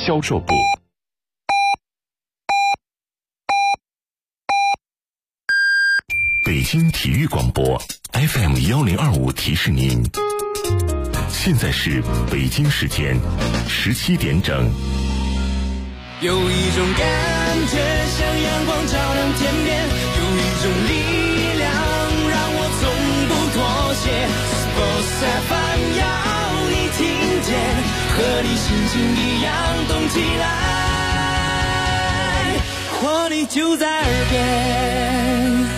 销售部。北京体育广播 FM1025提示您，现在是北京时间17点整。 有一种感觉像阳光照亮天边，有一种力量让我从不妥协。Sports FM 要你听见，和你心情一样动起来，活力就在耳边。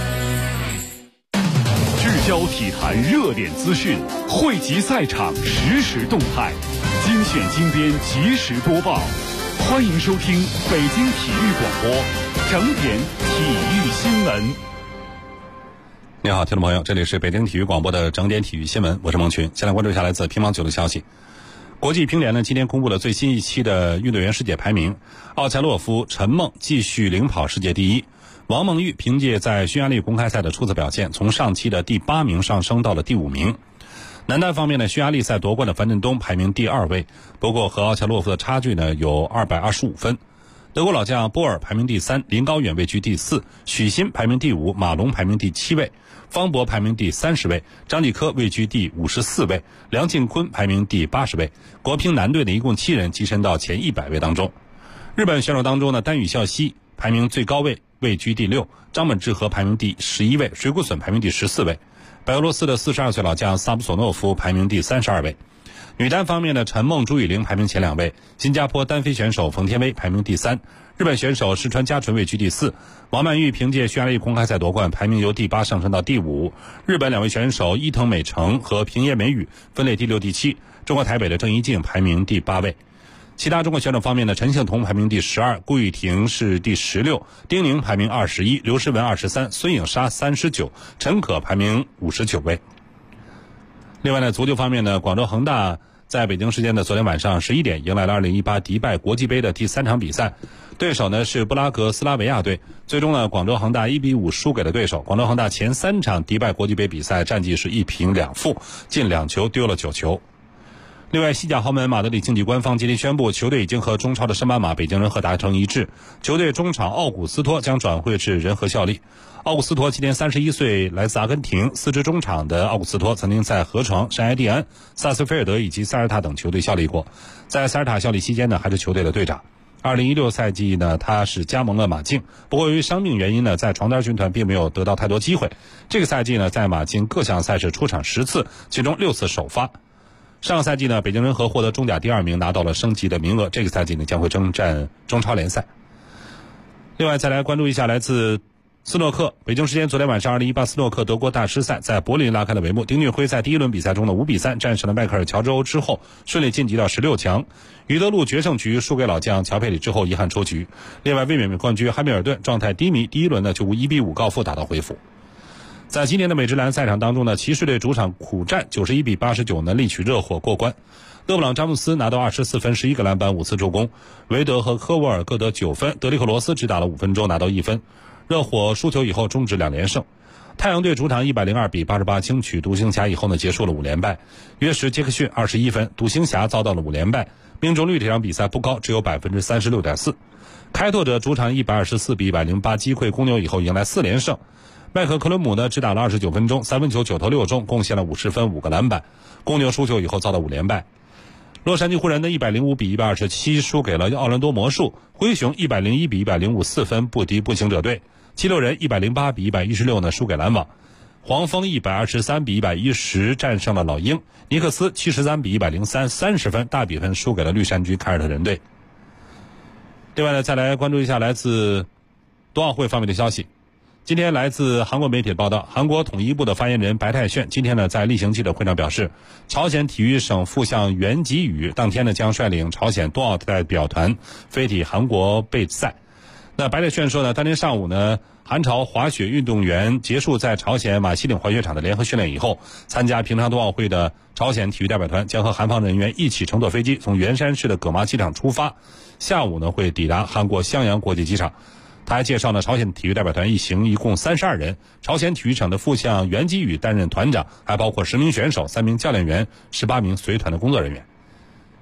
聚焦体坛热点资讯，汇集赛场实时动态，精选精编及时播报。欢迎收听北京体育广播整点体育新闻。 你好，听众朋友，这里是北京体育广播的整点体育新闻，我是孟群。先来关注一下来自乒乓球的消息。国际乒联呢今天公布了最新一期的运动员世界排名，奥恰洛夫、陈梦继续领跑世界第一。王梦玉凭借在匈牙利公开赛的出色表现，从上期的第8名上升到了第5名。男单方面呢，匈牙利赛夺冠的樊振东排名第2位，不过和奥恰洛夫的差距呢有225分。德国老将波尔排名第3，林高远位居第4，许昕排名第5，马龙排名第7位，方博排名第30位，张继科位居第54位，梁靖昆排名第80位。国乒男队呢一共7人跻身到前100位当中。日本选手当中呢，丹羽孝希排名最高位，位居第6，张本智和排名第11位，水谷隼排名第14位。白俄罗斯的42岁老将萨布索诺夫排名第32位。女单方面的陈梦、朱雨玲排名前2位，新加坡单飞选手冯天薇排名第3，日本选手石川佳纯位居第4，王曼玉凭借匈牙利公开赛夺冠，排名由第8上升到第5。日本2位选手伊藤美诚和平野美宇分列第6、第7，中国台北的郑怡静排名第8位。其他中国选手方面呢，陈幸同排名第12，顾雨婷是第16，丁宁排名21，刘诗雯23，孙颖莎39，陈可排名59位。另外呢，足球方面呢，广州恒大在北京时间的昨天晚上11点迎来了2018迪拜国际杯的第3场比赛，对手呢是布拉格斯拉维亚队。最终呢，广州恒大1比5输给了对手。广州恒大前3场迪拜国际杯比赛战绩是1平2负，进2球丢了9球。另外，西甲豪门马德里竞技官方今天宣布，球队已经和中超的升班马北京人和达成一致，球队中场奥古斯托将转会至人和效力。奥古斯托今年31岁，来自阿根廷。4支中场的奥古斯托曾经在河床、圣埃蒂安、萨斯菲尔德以及塞尔塔等球队效力过。在塞尔塔效力期间呢，还是球队的队长。2016赛季呢，他是加盟了马竞，不过由于伤病原因呢，在床单军团并没有得到太多机会。这个赛季呢，在马竞各项赛事出场10次，其中6次首发。上个赛季呢，北京人和获得中甲第2名，拿到了升级的名额。这个赛季呢，将会征战中超联赛。另外，再来关注一下来自斯诺克。北京时间昨天晚上，2018斯诺克德国大师赛在柏林拉开了帷幕。丁俊晖在第1轮比赛中的5比3战胜了迈克尔乔治欧之后，顺利晋级到16强。于德路决胜局输给老将乔佩里之后，遗憾出局。另外，卫冕冠军汉密尔顿状态低迷，第1轮呢就1比5告负打道回府。在今年的美职篮赛场当中呢，骑士队主场苦战91比89呢力取热火过关。勒布朗詹姆斯拿到24分、11个篮板、5次助攻，韦德和科沃尔各得9分，德里克罗斯只打了5分钟拿到1分。热火输球以后终止2连胜。太阳队主场102比88轻取独行侠以后呢，结束了5连败。约什杰克逊21分，独行侠遭到了5连败，命中率这场比赛不高，只有 36.4%。开拓者主场124比108击溃公牛以后迎来4连胜。麦克克伦姆呢只打了29分钟，3分球9投6中，贡献了50分5个篮板。公牛输球以后遭到5连败。洛杉矶湖人的105比127输给了奥兰多魔术，灰熊101比105 4分不敌步行者队，七六人108比116呢输给篮网，黄蜂123比110战胜了老鹰，尼克斯73比103 30分大比分输给了绿衫军凯尔特人队。另外呢，再来关注一下来自冬奥会方面的消息。今天来自韩国媒体的报道，韩国统一部的发言人白泰炫今天呢在例行记者会上表示，朝鲜体育省副相袁吉宇当天呢将率领朝鲜冬奥代表团飞抵韩国备赛。那白泰炫说呢，当天上午呢，韩朝滑雪运动员结束在朝鲜马西岭滑雪场的联合训练以后，参加平昌冬奥会的朝鲜体育代表团将和韩方人员一起乘坐飞机从元山市的葛麻机场出发，下午呢会抵达韩国襄阳国际机场。他还介绍了朝鲜体育代表团一行一共32人，朝鲜体育省的副相袁吉宇担任团长，还包括10名选手、3名教练员、18名随团的工作人员。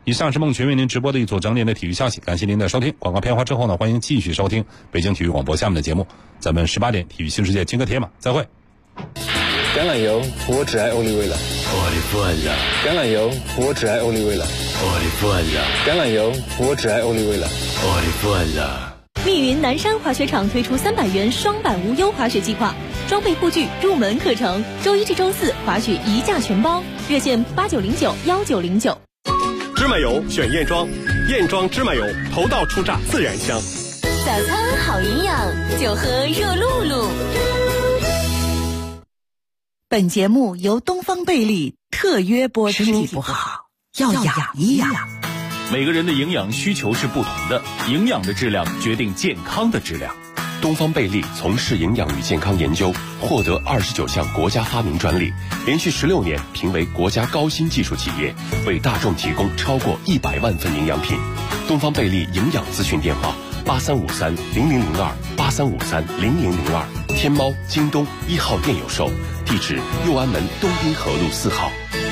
以上是孟群为您直播的一组整点的体育消息，感谢您的收听。广告片花之后呢，欢迎继续收听北京体育广播下面的节目。咱们18点体育新世界金戈铁马再会。 橄榄油，我只爱欧丽味了。橄榄油，我只爱欧丽味了。橄榄油，我只爱欧丽味了。 密云南山滑雪场推出300元双板无忧滑雪计划，装备护具、入门课程，周一至周四滑雪一价全包，热线89091909。 芝麻油选燕庄，燕庄芝麻油，头道出榨自然香。 早餐好营养，就喝热露露。 本节目由东方贝利特约播出。 身体不好要养一养。 每个人的营养需求是不同的，营养的质量决定健康的质量。 东方贝利从事营养与健康研究，获得29项国家发明专利，连续16年评为国家高新技术企业，为大众提供超过100万份营养品。东方贝利营养咨询电话83530002，83530002，天猫、京东1号店有售，地址右安门东滨河路4号。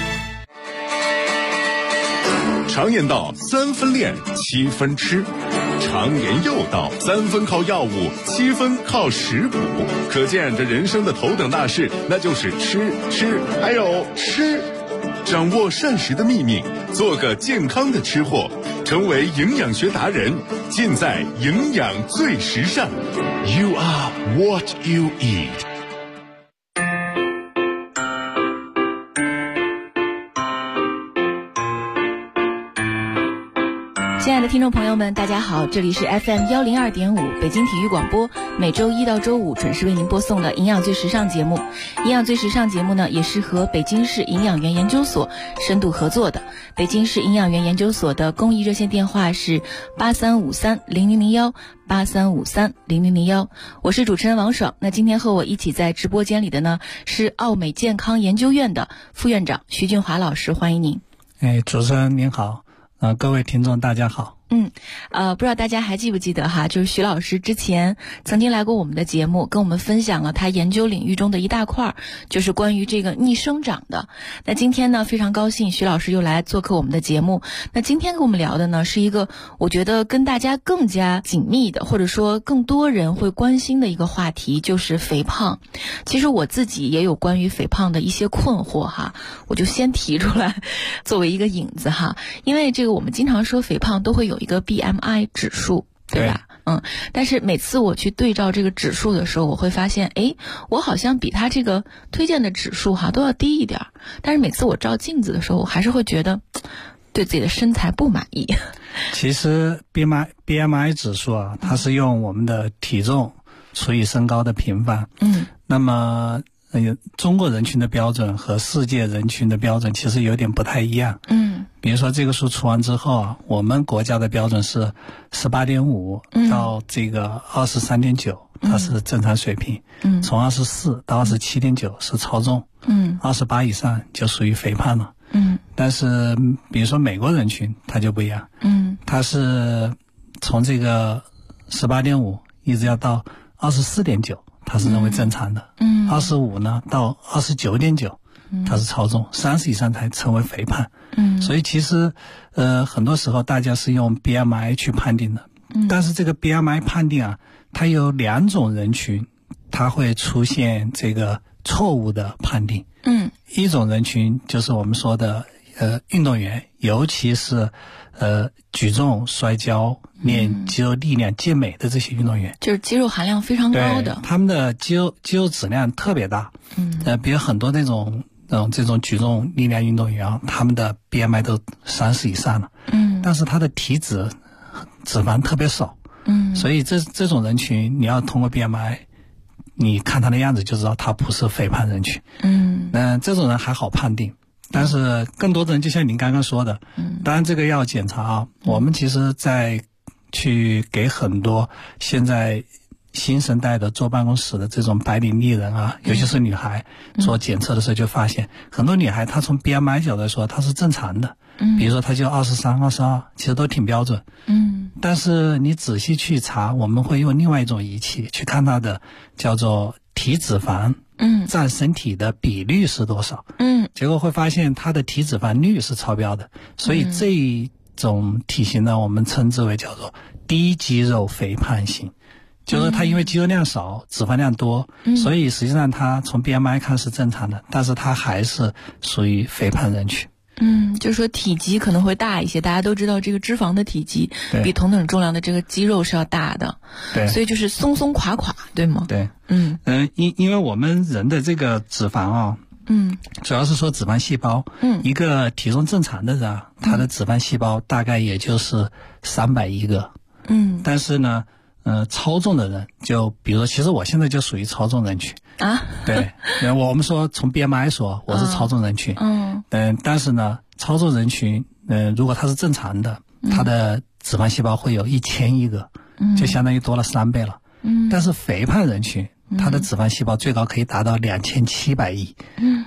常言道3分练7分吃，常言又道3分靠药物7分靠食补，可见这人生的头等大事那就是吃还有吃。掌握膳食的秘密，做个健康的吃货，成为营养学达人，尽在营养最时尚。 You are what you eat。 亲爱的听众朋友们，大家好，这里是 FM 102.5北京体育广播，每周一到周五准时为您播送的营养最时尚节目。营养最时尚节目呢，也是和北京市营养员研究所深度合作的。北京市营养员研究所的公益热线电话是83530001，83530001。我是主持人王爽。那今天和我一起在直播间里的呢，是奥美健康研究院的副院长徐俊华老师，欢迎您。 主持人您好。各位听众大家好。 不知道大家还记不记得哈，就是徐老师之前曾经来过我们的节目，跟我们分享了他研究领域中的一大块，就是关于这个逆生长的。那今天呢，非常高兴徐老师又来做客我们的节目。那今天跟我们聊的呢，是一个我觉得跟大家更加紧密的，或者说更多人会关心的一个话题，就是肥胖。其实我自己也有关于肥胖的一些困惑哈，我就先提出来作为一个引子哈。因为这个我们经常说肥胖都会有一个 BMI 指数，对吧？但是每次我去对照这个指数的时候，我会发现我好像比他这个推荐的指数哈都要低一点，但是每次我照镜子的时候，我还是会觉得对自己的身材不满意。 其实 BMI 指数啊，它是用我们的体重除以身高的平方。那么中国人群的标准和世界人群的标准其实有点不太一样。比如说这个数除完之后啊，我们国家的标准是 18.5 到这个 23.9，它是正常水平。从24到 27.9 是超重。28以上就属于肥胖了。但是比如说美国人群它就不一样。它是从这个 18.5 一直要到 24.9，它是认为正常的。25呢到 29.9 它是超重，30以上才成为肥胖。所以其实很多时候大家是用 BMI 去判定的。但是这个 BMI 判定啊，它有2种人群它会出现这个错误的判定。一种人群就是我们说的运动员，尤其是举重、摔跤、练肌肉力量、健美的这些运动员， 就是肌肉含量非常高的， 他们的肌肉质量特别大。比如很多这种举重力量运动员啊，他们的 BMI 都30以上了。但是他的体脂肪特别少。所以这种人群你要通过 BMI， 你看他的样子就知道他不是肥胖人群。这种人还好判定。但是更多的人就像您刚刚说的，当然这个要检查啊。我们其实在去给很多现在新生代的坐办公室的这种白领丽人啊，尤其是女孩做检测的时候，就发现很多女孩她从 BMI 角度来说她是正常的。比如说她就23、22，其实都挺标准。但是你仔细去查，我们会用另外一种仪器去看她的叫做体脂肪占身体的比率是多少。结果会发现她的体脂肪率是超标的。所以种体型呢，我们称之为叫做低肌肉肥胖型，就是它因为肌肉量少，脂肪量多，所以实际上它从 BMI 看是正常的，但是它还是属于肥胖人群。 就是说体积可能会大一些，大家都知道这个脂肪的体积比同等重量的这个肌肉是要大的， 对， 所以就是松松垮垮，对吗？ 对，因为我们人的这个脂肪啊，主要是说脂肪细胞，一个体重正常的人，他的脂肪细胞大概也就是310个，但是呢，超重的人，就比如说，其实我现在就属于超重人群啊， 对，我们说从 BMI 说我是超重人群，但是呢，超重人群，如果他是正常的，他的脂肪细胞会有1000个，就相当于多了3倍了，但是肥胖人群，他的脂肪细胞最高可以达到2700亿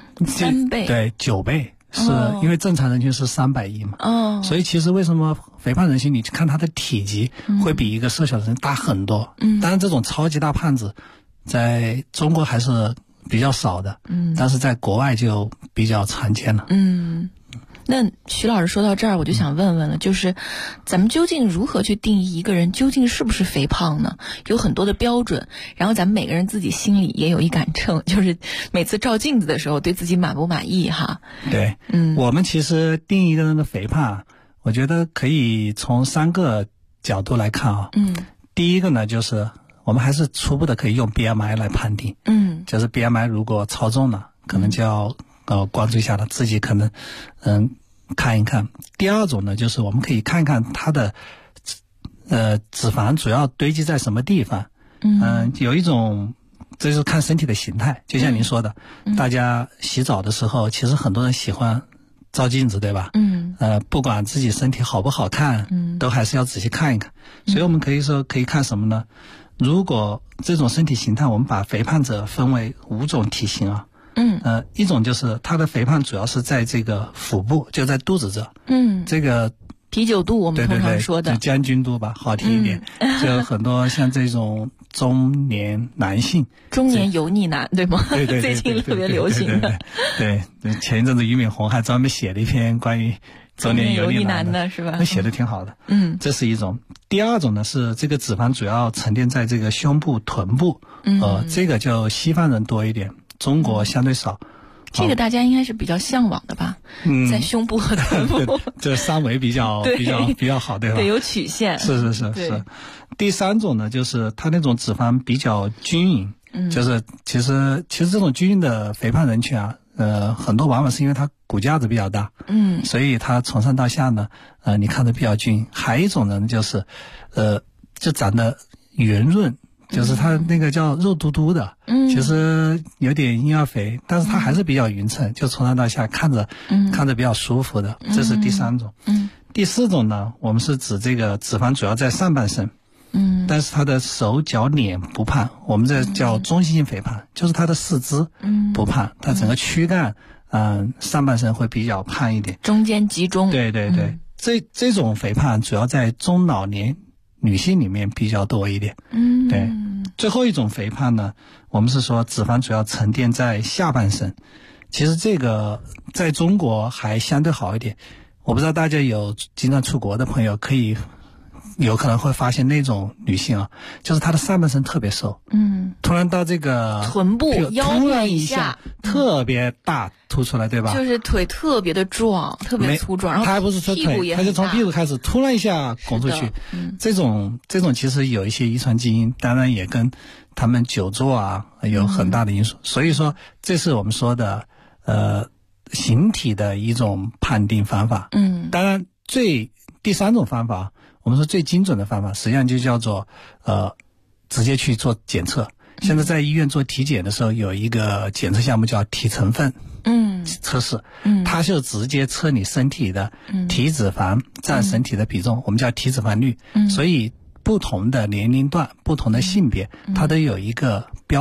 ，3倍， 对，9倍。是因为正常人群是300亿嘛，所以其实为什么肥胖人群你去看他的体积会比一个瘦小的人大很多，当然这种超级大胖子在中国还是比较少的，但是在国外就比较常见了。 那徐老师说到这儿，我就想问问了，就是咱们究竟如何去定义一个人究竟是不是肥胖呢？有很多的标准，然后咱们每个人自己心里也有一杆秤，就是每次照镜子的时候对自己满不满意哈？ 对，我们其实定义一个人的肥胖，我觉得可以从3个角度来看啊。第一个呢，就是我们还是初步的可以用 BMI 来判定，就是 BMI 如果超重了，可能就要关注一下了，自己可能看一看。第二种呢，就是我们可以看看它的脂肪主要堆积在什么地方。有一种这就是看身体的形态，就像您说的，大家洗澡的时候，其实很多人喜欢照镜子，对吧？不管自己身体好不好看，都还是要仔细看一看。所以我们可以说可以看什么呢？如果这种身体形态，我们把肥胖者分为5种体型啊。一种就是他的肥胖主要是在这个腹部，就在肚子这。这个啤酒肚我们通常说的， 对，将军肚吧，好听一点。就很多像这种中年男性， 中年油腻男，对吗？ 对， 最近特别流行的。 对，前一阵子俞敏洪还专门写了一篇关于中年油腻男的， 是吧？ 那写的挺好的。这是一种。第二种呢是这个脂肪主要沉淀在这个胸部、臀部，这个就西方人多一点。中国相对少， 这个大家应该是比较向往的吧？在胸部和臀部， 这三围比较好，对吧？ 对，有曲线。 是。第三种呢，就是它那种脂肪比较均匀，就是其实这种均匀的肥胖人群啊，很多往往是因为它骨架子比较大，所以它从上到下呢，你看着比较均匀。还有一种呢，就是就长得圆润。就是它那个叫肉嘟嘟的，其实有点婴儿肥，但是它还是比较匀称，就从上到下看着比较舒服的，这是第3种。第4种呢，我们是指这个脂肪主要在上半身，但是它的手脚脸不胖，我们这叫中性性肥胖，就是它的四肢不胖，它整个躯干上半身会比较胖一点， 中间集中。 对，这种肥胖主要在中老年女性里面比较多一点。对。最后一种肥胖呢，我们是说脂肪主要沉淀在下半身。其实这个在中国还相对好一点。我不知道大家有经常出国的朋友，有可能会发现那种女性啊，就是她的上半身特别瘦，突然到这个臀部腰部以下特别大凸出来，对吧？ 就是腿特别的壮，特别粗壮，然后她还不是说腿，她就从屁股开始突然一下拱出去。这种其实有一些遗传基因，当然也跟他们久坐啊有很大的因素。所以说，这是我们说的形体的一种判定方法。当然第3种方法，我们说最精准的方法，实际上就叫做直接去做检测。现在在医院做体检的时候，有一个检测项目叫体成分测试，它就直接测你身体的体脂肪占身体的比重，我们叫体脂肪率。所以不同的年龄段、不同的性别，它都有一个标准，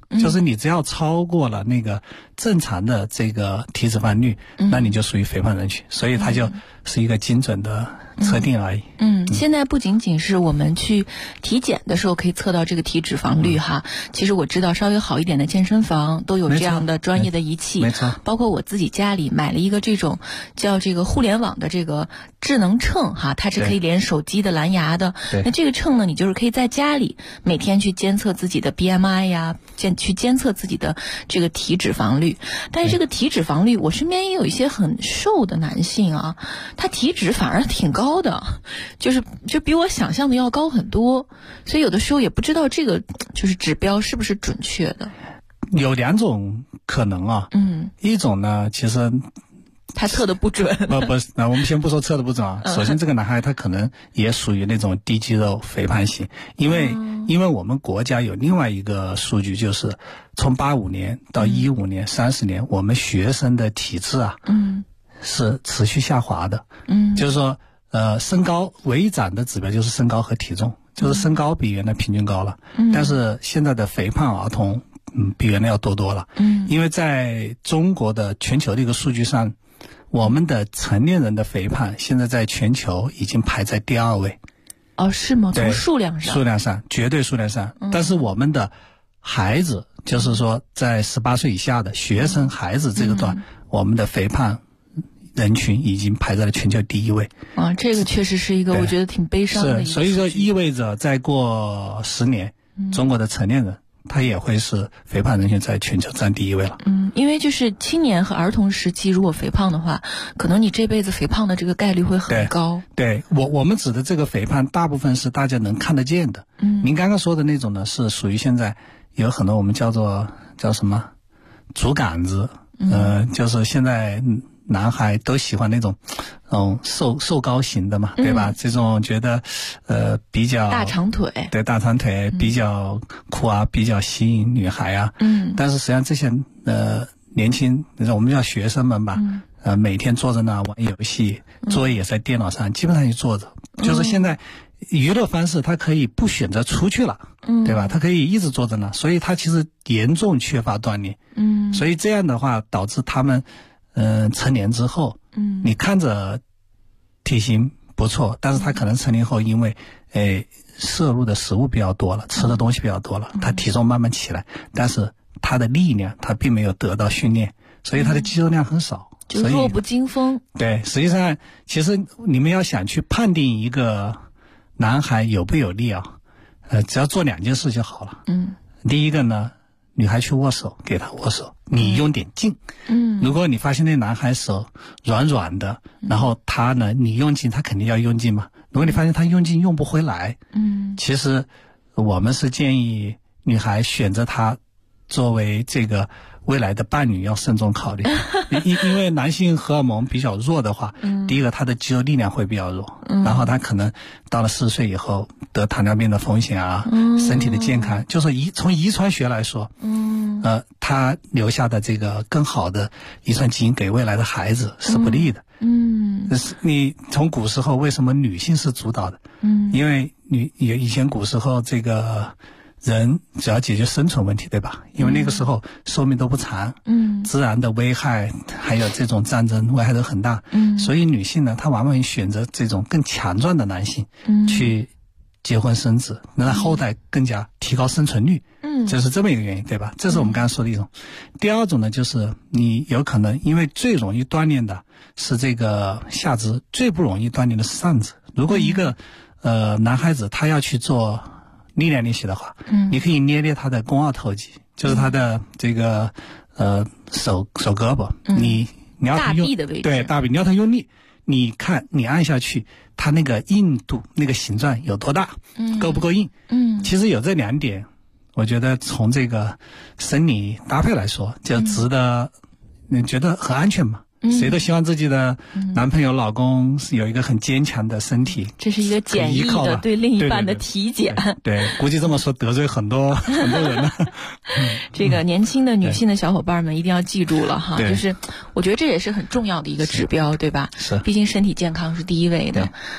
就是你只要超过了那个正常的这个体脂肪率，那你就属于肥胖人群，所以它就是一个精准的测定而已。 现在不仅仅是我们去体检的时候可以测到这个体脂肪率哈，其实我知道稍微好一点的健身房都有这样的专业的仪器， 没错。 包括我自己家里买了一个这种叫这个互联网的这个智能秤哈，它是可以连手机的、蓝牙的。那这个秤呢，你就是可以在家里每天去监测自己的 BMI 呀，去监测自己的这个体脂肪率。但是这个体脂肪率，我身边也有一些很瘦的男性啊，他体脂反而挺高的，就比我想象的要高很多，所以有的时候也不知道这个就是指标是不是准确的。 有2种可能啊，一种呢，其实他测的不准。 不是，我们先不说测的不准啊。首先，这个男孩他可能也属于那种低肌肉肥胖型，因为我们国家有另外一个数据，就是从85年到15年、30年，我们学生的体质啊，是持续下滑的。就是说，身高唯涨的指标就是身高和体重，就是身高比原来平均高了，但是现在的肥胖儿童，比原来要多了。因为在中国的全球的一个数据上，我们的成年人的肥胖现在在全球已经排在第2位。 哦，是吗？从数量上， 绝对数量上。但是我们的孩子，就是说在18岁以下的学生孩子这个段，我们的肥胖人群已经排在了全球第1位。 这个确实是一个我觉得挺悲伤的一个。 是，所以说意味着再过10年，中国的成年人他也会是肥胖人群在全球占第1位了。 因为就是青年和儿童时期如果肥胖的话，可能你这辈子肥胖的这个概率会很高。 对，我们指的这个肥胖大部分是大家能看得见的。您刚刚说的那种呢，是属于现在有很多我们叫什么竹竿子，就是现在男孩都喜欢那种瘦高型的嘛，对吧？这种觉得比较大长腿， 对，大长腿比较酷啊，比较吸引女孩啊。但是实际上这些年轻，我们叫学生们吧，每天坐在那玩游戏，作业也在电脑上，基本上就坐着。就是现在娱乐方式他可以不选择出去了，对吧？他可以一直坐在那，所以他其实严重缺乏锻炼。所以这样的话导致他们成年之后，你看着体型不错，但是他可能成年后因为摄入的食物比较多了，吃的东西比较多了，他体重慢慢起来，但是他的力量他并没有得到训练，所以他的肌肉量很少， 就弱不禁风。 对，实际上其实你们要想去判定一个男孩有不有力啊，只要做2件事就好了。第一个呢，女孩去握手，给他握手，你用点劲。如果你发现那男孩手软软的，然后他呢，你用劲，他肯定要用劲嘛。如果你发现他用劲用不回来，其实我们是建议女孩选择他作为这个未来的伴侣要慎重考虑。因为男性荷尔蒙比较弱的话，第一个他的肌肉力量会比较弱，然后他可能到了40岁以后得糖尿病的风险啊，身体的健康，就是从遗传学来说，他留下的这个更好的遗传基因给未来的孩子是不利的。你从古时候为什么女性是主导的？因为以前古时候这个人只要解决生存问题，对吧？因为那个时候寿命都不长，自然的危害还有这种战争危害都很大，所以女性呢，她往往选择这种更强壮的男性，去结婚生子，让后代更加提高生存率，这是这么一个原因，对吧？这是我们刚刚说的一种。第二种呢，就是你有可能因为最容易锻炼的是这个下肢，最不容易锻炼的是上肢。如果一个男孩子他要去做力量练习的话，你可以捏他的肱二头肌，就是他的这个手胳膊，你要他用大臂的位置， 对，大臂，你要他用力，你看你按下去，它那个硬度那个形状有多大，够不够硬？其实有这2点，我觉得从这个生理搭配来说，就值得，你觉得很安全嘛？谁都希望自己的男朋友、老公有一个很坚强的身体， 这是一个简易的对另一半的体检。 对，估计这么说得罪很多人了。 这个年轻的女性的小伙伴们一定要记住了哈，就是我觉得这也是很重要的一个指标，对吧？ 是， 毕竟身体健康是第1位的。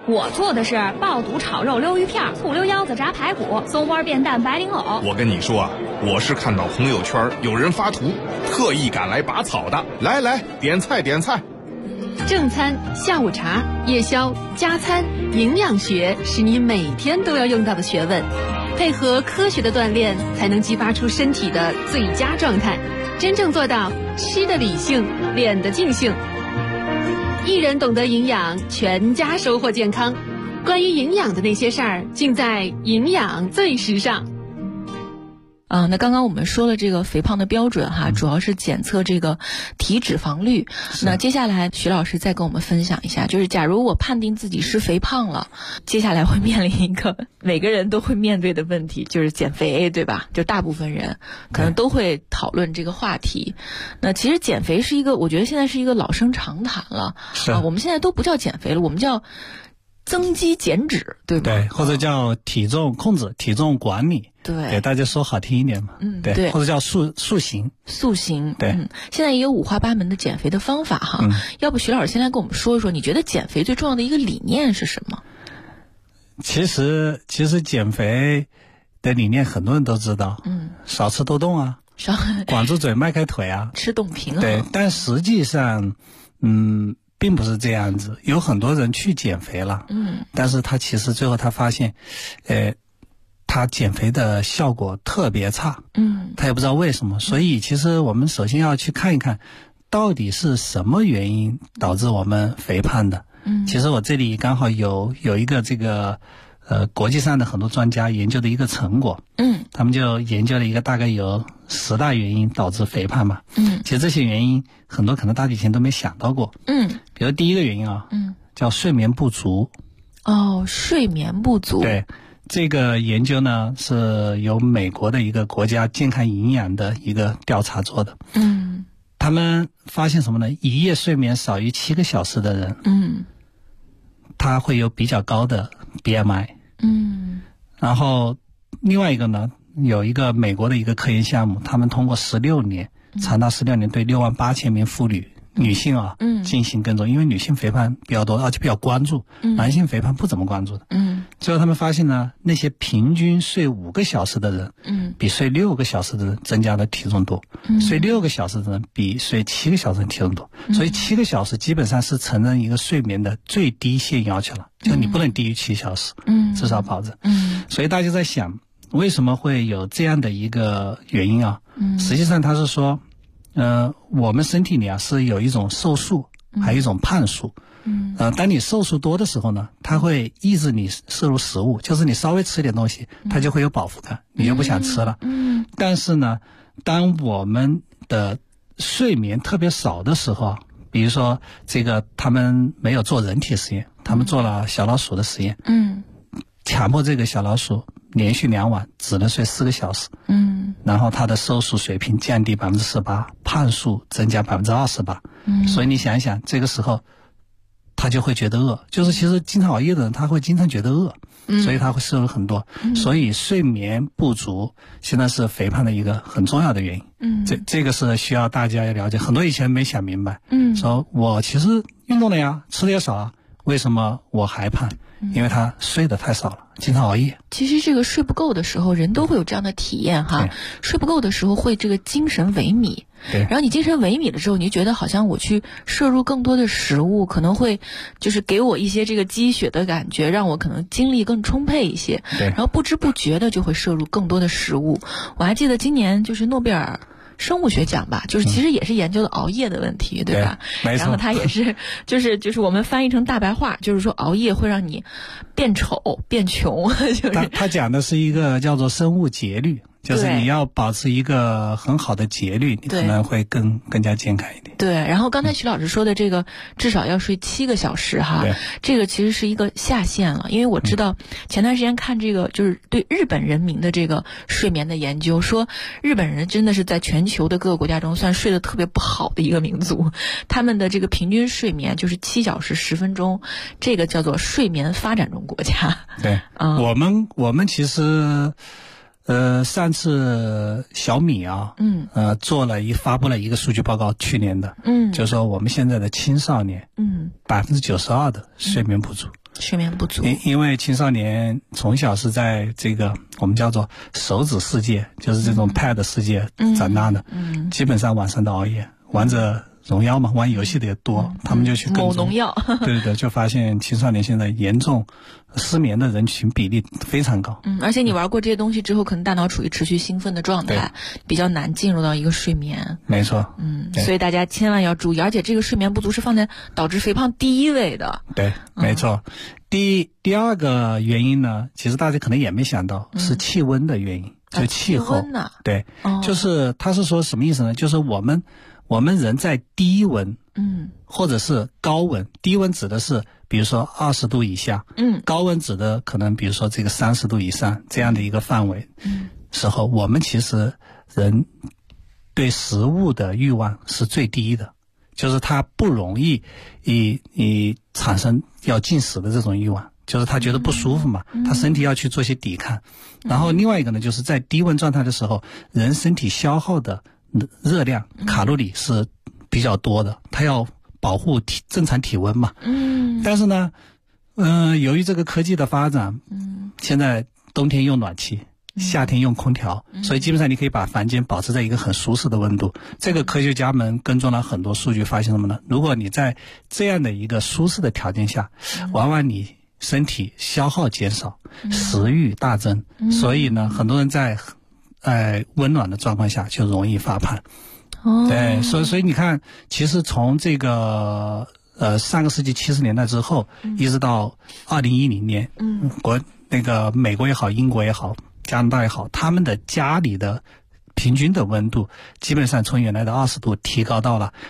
我做的是爆肚炒肉溜鱼片、醋溜腰子炸排骨、松花便蛋白莲藕。 我跟你说啊，我是看到朋友圈有人发图，特意赶来拔草的。来，点菜点菜。 正餐、下午茶、夜宵、加餐，营养学是你每天都要用到的学问，配合科学的锻炼，才能激发出身体的最佳状态，真正做到吃的理性，练的尽兴。一人懂得营养，全家收获健康。关于营养的那些事儿，尽在营养最时尚。 那刚刚我们说了这个肥胖的标准哈，主要是检测这个体脂肪率。那接下来徐老师再跟我们分享一下，就是假如我判定自己是肥胖了，接下来会面临一个每个人都会面对的问题，就是减肥，对吧？就大部分人可能都会讨论这个话题。那其实减肥是一个，我觉得现在是一个老生常谈了。是啊，我们现在都不叫减肥了，我们叫增肌减脂，对吧？ 对，或者叫体重控制、体重管理。 对， 给大家说好听一点嘛。对，或者叫塑形。 塑形， 对。 现在也有五花八门的减肥的方法哈。要不徐老师先来跟我们说一说，你觉得减肥最重要的一个理念是什么？ 其实减肥的理念很多人都知道，少吃多动啊，管住嘴迈开腿啊， 吃动平衡。 对，但实际上，并不是这样子。有很多人去减肥了，但是他其实最后他发现，他减肥的效果特别差，他也不知道为什么。所以其实我们首先要去看一看，到底是什么原因导致我们肥胖的。其实我这里刚好有一个这个国际上的很多专家研究的一个成果，他们就研究了一个大概有10大原因导致肥胖嘛。其实这些原因很多可能大家以前都没想到过。比如第一个原因啊，叫睡眠不足。 睡眠不足。 对，这个研究呢是由美国的一个国家健康营养的一个调查做的。他们发现什么呢？一夜睡眠少于7个小时的人，他会有比较高的 BMI。然后另外一个呢，有一个美国的一个科研项目，他们通过16年，长达16年对68000名妇女性啊，进行跟踪，因为女性肥胖比较多，而且比较关注，男性肥胖不怎么关注的。最后他们发现呢，那些平均睡5个小时的人，比睡6个小时的人增加了体重多，睡6个小时的人比睡7个小时的人体重多。所以7个小时基本上是承认一个睡眠的最低限要求了，就你不能低于7小时，至少保证。所以大家在想，为什么会有这样的一个原因啊？实际上他是说，我们身体里啊是有一种瘦素，还有一种胖素。当你瘦素多的时候呢，它会抑制你摄入食物，就是你稍微吃点东西，它就会有饱腹感，你就不想吃了。但是呢，当我们的睡眠特别少的时候，比如说这个他们没有做人体实验，他们做了小老鼠的实验，强迫这个小老鼠连续2晚只能睡4个小时，然后它的瘦素水平降低48%，胖素增加28%。所以你想一想，这个时候他就会觉得饿，就是其实经常熬夜的人他会经常觉得饿，所以他会摄入很多。所以睡眠不足现在是肥胖的一个很重要的原因。这个是需要大家要了解，很多以前没想明白。说我其实运动了呀，吃的也少啊，为什么我还胖？因为他睡得太少了，经常熬夜。 其实这个睡不够的时候，人都会有这样的体验哈。睡不够的时候会这个精神萎靡。然后你精神萎靡了之后，你就觉得好像我去摄入更多的食物，可能会就是给我一些这个积雪的感觉，让我可能精力更充沛一些。然后不知不觉的就会摄入更多的食物。我还记得今年就是诺贝尔生物学奖吧，就是其实也是研究的熬夜的问题，对吧？然后它也是就是我们翻译成大白话，就是说熬夜会让你变丑变穷。 他讲的是一个叫做生物节律，就是你要保持一个很好的节律，你可能会更加健康一点。 对，然后刚才徐老师说的这个至少要睡7个小时哈，这个其实是一个下限了。因为我知道前段时间看这个就是对日本人民的这个睡眠的研究，说日本人真的是在全球的各个国家中算睡得特别不好的一个民族，他们的这个平均睡眠就是7小时10分钟，这个叫做睡眠发展中国家。 对，我们其实上次小米啊，发布了一个数据报告，去年的，就是说我们现在的青少年，92%的睡眠不足。 睡眠不足。 因为青少年从小是在这个我们叫做手指世界，就是这种 pad 世界长大的，基本上晚上都熬夜，玩着荣耀嘛，玩游戏的也多，他们就去跟某农药。 对，就发现青少年现在严重失眠的人群比例非常高。 而且你玩过这些东西之后，可能大脑处于持续兴奋的状态，比较难进入到一个睡眠。 没错。 所以大家千万要注意，而且这个睡眠不足是放在导致肥胖第一位的。 对，没错。第二个原因呢，其实大家可能也没想到，是气温的原因，就气候。 气温啊。 对，就是他是说什么意思呢？就是我们人在低温，或者是高温，低温指的是比如说20度以下，高温指的可能比如说这个30度以上这样的一个范围，时候我们其实人对食物的欲望是最低的，就是他不容易产生要进食的这种欲望，就是他觉得不舒服嘛，他身体要去做些抵抗。然后另外一个呢，就是在低温状态的时候，人身体消耗的热量卡路里是比较多的，它要保护正常体温嘛。但是呢，由于这个科技的发展，现在冬天用暖气，夏天用空调，所以基本上你可以把房间保持在一个很舒适的温度。这个科学家们跟踪了很多数据，发现什么呢？如果你在这样的一个舒适的条件下，往往你身体消耗减少，食欲大增，所以呢，很多人在温暖的状况下就容易发胖。对，所以你看，其实从这个上个世纪70年代之后，一直到2010年，美国也好，英国也好，加拿大也好，他们的家里的平均的温度基本上从原来的20度提高到了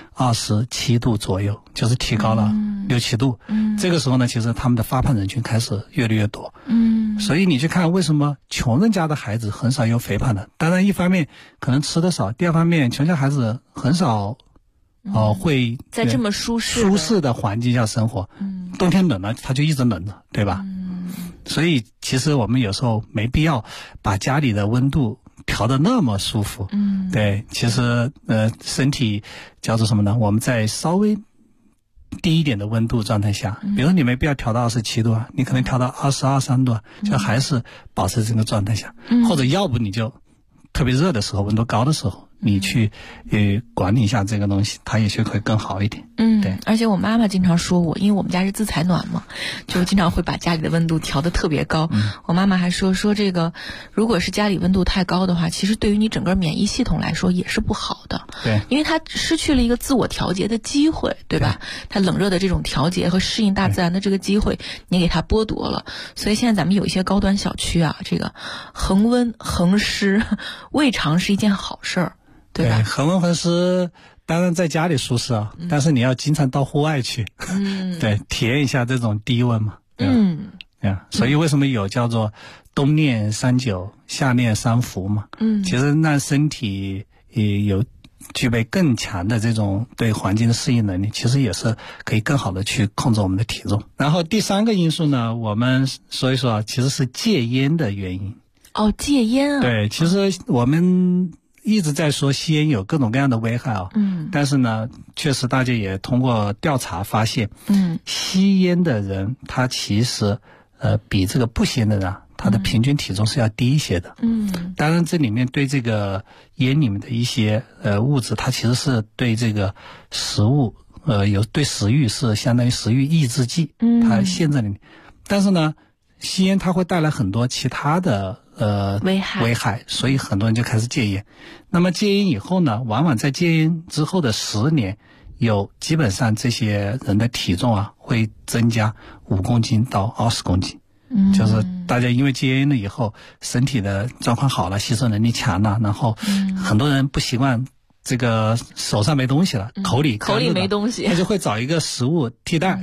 27度左右，就是提高了6、7度。这个时候呢，其实他们的发胖人群开始越来越多。所以你去看为什么穷人家的孩子很少有肥胖的？当然，一方面可能吃的少，第二方面穷家孩子很少会在这么舒适的环境下生活。冬天冷了，他就一直冷着，对吧？所以其实我们有时候没必要把家里的温度调得那么舒服。对，其实身体叫做什么呢？我们在稍微低一点的温度状态下，比如说你没必要调到27度啊，你可能调到22、23度啊，就还是保持这个状态下。或者要不你就特别热的时候，温度高的时候，你去管理一下这个东西，它也许会更好一点。对。 而且我妈妈经常说我，因为我们家是自采暖嘛，就经常会把家里的温度调得特别高。我妈妈还说这个，如果是家里温度太高的话，其实对于你整个免疫系统来说也是不好的。 对， 因为它失去了一个自我调节的机会，对吧？它冷热的这种调节和适应大自然的这个机会，你给它剥夺了。所以现在咱们有一些高端小区啊，这个恒温恒湿未尝是一件好事儿。对吧？ 恒温恒湿当然在家里舒适啊，但是你要经常到户外去，对，体验一下这种低温嘛。所以为什么有叫做冬练3九，夏练3伏嘛？其实让身体也有具备更强的这种对环境的适应能力，其实也是可以更好的去控制我们的体重。然后第3个因素呢，我们说一说，其实是戒烟的原因。 戒烟啊？ 对，其实我们一直在说吸烟有各种各样的危害啊，但是呢，确实大家也通过调查发现，吸烟的人他其实比这个不吸烟的人他的平均体重是要低一些的。当然这里面对这个烟里面的一些物质，它其实是对这个食物有对食欲是相当于食欲抑制剂，它限制里面。但是呢，吸烟它会带来很多其他的危害，所以很多人就开始戒烟。那么戒烟以后呢，往往在戒烟之后的10年，基本上这些人的体重会增加5公斤到20公斤。就是大家因为戒烟了以后，身体的状况好了，吸收能力强了，然后很多人不习惯这个手上没东西了，口里没东西， 他就会找一个食物替代。